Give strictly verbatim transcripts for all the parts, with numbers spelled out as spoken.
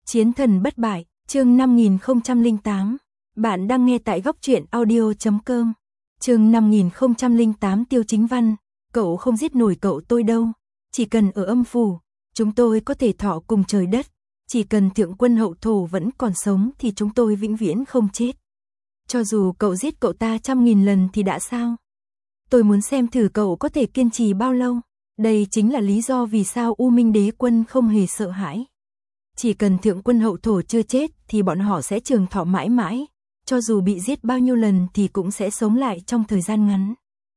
Chiến thần bất bại, chương năm nghìn không trăm lẻ tám. Bạn đang nghe tại góc truyện audio chấm com. Chương năm nghìn không trăm lẻ tám Tiêu Chính Văn, cậu không giết nổi cậu tôi đâu, chỉ cần ở âm phủ, chúng tôi có thể thọ cùng trời đất, chỉ cần thượng quân hậu thổ vẫn còn sống thì chúng tôi vĩnh viễn không chết. Cho dù cậu giết cậu ta trăm nghìn lần thì đã sao? Tôi muốn xem thử cậu có thể kiên trì bao lâu. Đây chính là lý do vì sao U Minh Đế Quân không hề sợ hãi. Chỉ cần thượng quân hậu thổ chưa chết thì bọn họ sẽ trường thọ mãi mãi, cho dù bị giết bao nhiêu lần thì cũng sẽ sống lại trong thời gian ngắn.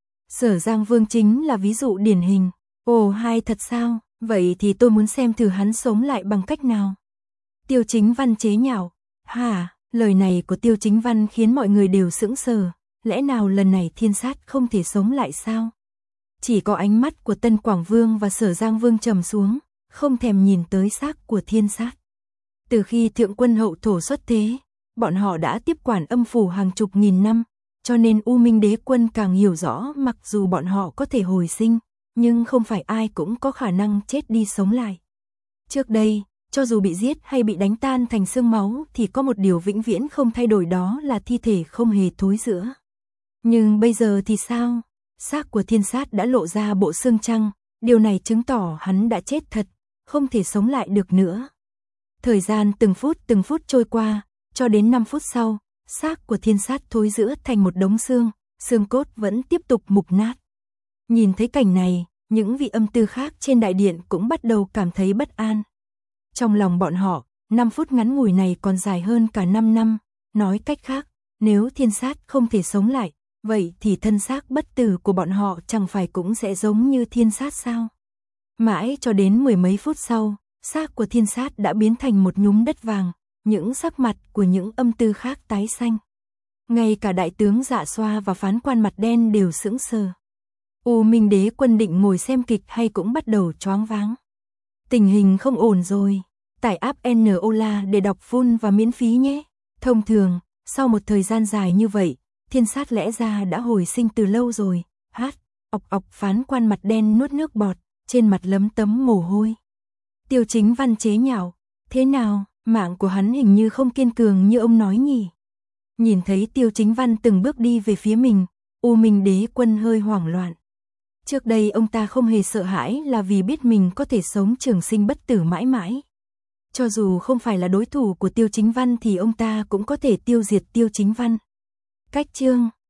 Sở Giang Vương chính là ví dụ điển hình. Ồ, hay thật sao? Vậy thì tôi muốn xem thử hắn sống lại bằng cách nào. Tiêu Chính Văn chế nhạo. Hả? Lời này của Tiêu Chính Văn khiến mọi người đều sững sờ. Lẽ nào lần này Thiên Sát không thể sống lại sao? Chỉ có ánh mắt của Tân Quảng Vương và Sở Giang Vương trầm xuống, không thèm nhìn tới xác của Thiên Sát. Từ khi thượng quân hậu thổ xuất thế, bọn họ đã tiếp quản âm phủ hàng chục nghìn năm, cho nên U Minh Đế Quân càng hiểu rõ mặc dù bọn họ có thể hồi sinh, nhưng không phải ai cũng có khả năng chết đi sống lại. Trước đây, cho dù bị giết hay bị đánh tan thành xương máu thì có một điều vĩnh viễn không thay đổi, đó là thi thể không hề thối rữa. Nhưng bây giờ thì sao? Xác của Thiên Sát đã lộ ra bộ xương trắng, điều này chứng tỏ hắn đã chết thật, không thể sống lại được nữa. Thời gian từng phút từng phút trôi qua, cho đến năm phút sau, xác của Thiên Sát thối rữa thành một đống xương, xương cốt vẫn tiếp tục mục nát. Nhìn thấy cảnh này, những vị âm tư khác trên đại điện cũng bắt đầu cảm thấy bất an. Trong lòng bọn họ, năm phút ngắn ngủi này còn dài hơn cả năm năm, nói cách khác, nếu Thiên Sát không thể sống lại, vậy thì thân xác bất tử của bọn họ chẳng phải cũng sẽ giống như Thiên Sát sao? Mãi cho đến mười mấy phút sau, xác của Thiên Sát đã biến thành một nhúm đất vàng, những sắc mặt của những âm tư khác tái xanh. Ngay cả đại tướng Dạ Xoa và phán quan mặt đen đều sững sờ. U Minh Đế Quân định ngồi xem kịch hay cũng bắt đầu choáng váng. Tình hình không ổn rồi, tải app en o la để đọc full và miễn phí nhé. Thông thường, sau một thời gian dài như vậy, Thiên Sát lẽ ra đã hồi sinh từ lâu rồi. Hát, ọc ọc, phán quan mặt đen nuốt nước bọt, trên mặt lấm tấm mồ hôi. Tiêu Chính Văn chế nhạo, thế nào, mạng của hắn hình như không kiên cường như ông nói nhỉ. Nhìn thấy Tiêu Chính Văn từng bước đi về phía mình, U Minh Đế Quân hơi hoảng loạn. Trước đây ông ta không hề sợ hãi là vì biết mình có thể sống trường sinh bất tử mãi mãi. Cho dù không phải là đối thủ của Tiêu Chính Văn thì ông ta cũng có thể tiêu diệt Tiêu Chính Văn. Cách chương